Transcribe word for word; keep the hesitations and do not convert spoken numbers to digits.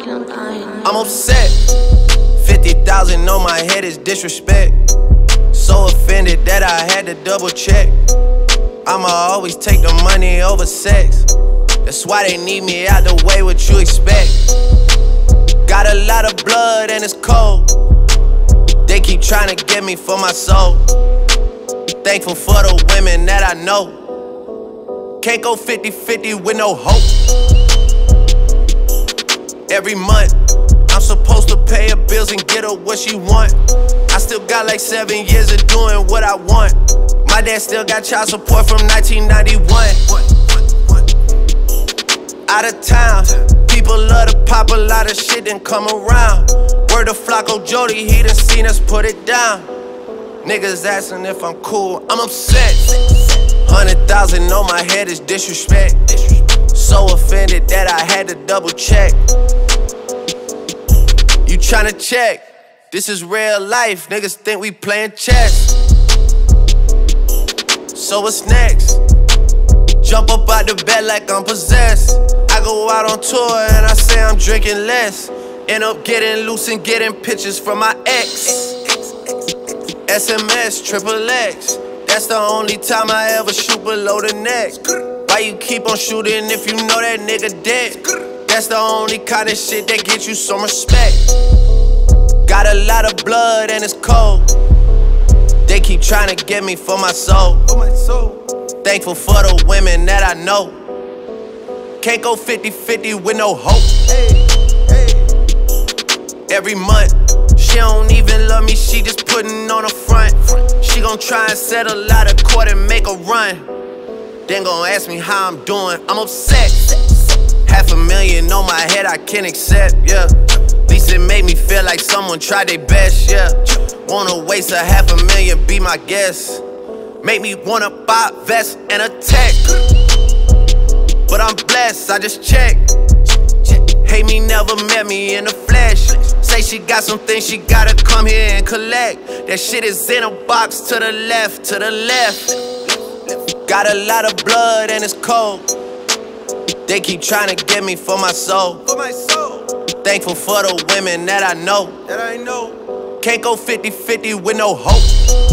I'm upset. fifty thousand on my head is disrespect. So offended that I had to double check. I'ma always take the money over sex. That's why they need me out the way, what you expect. Got a lot of blood and it's cold. They keep trying to get me for my soul. Thankful for the women that I know. Can't go fifty fifty with no hope. Every month, I'm supposed to pay her bills and get her what she want. I still got like seven years of doing what I want. My dad still got child support from nineteen ninety-one. Out of town, people love to pop a lot of shit and come around. Word to Flocko Jody, he done seen us put it down. Niggas asking if I'm cool, I'm upset. Hundred thousand on my head is disrespect. So offended that I had to double check. You tryna check? This is real life, niggas think we playing chess. So what's next? Jump up out the bed like I'm possessed. I go out on tour and I say I'm drinking less. End up getting loose and getting pictures from my ex. S M S, triple X. That's the only time I ever shoot below the neck. Why you keep on shooting if you know that nigga dead? That's the only kind of shit that gets you some respect. Got a lot of blood and it's cold. They keep trying to get me for my soul. Thankful for the women that I know. Can't go fifty fifty with no hope. Every month, she don't even love me, she just putting on a front. She gon' try and settle out of court and make a run. Then gon' ask me how I'm doing, I'm upset. Half a million on my head I can't accept, yeah. At least it made me feel like someone tried their best, yeah. Wanna waste a half a million, be my guest. Make me wanna buy a vest and a tech. But I'm blessed, I just checked. Hate me, never met me in the flesh. Say she got some things she gotta come here and collect. That shit is in a box to the left, to the left. Got a lot of blood and it's cold. They keep trying to get me for my soul. Thankful for the women that I know. Can't go fifty fifty with no hope.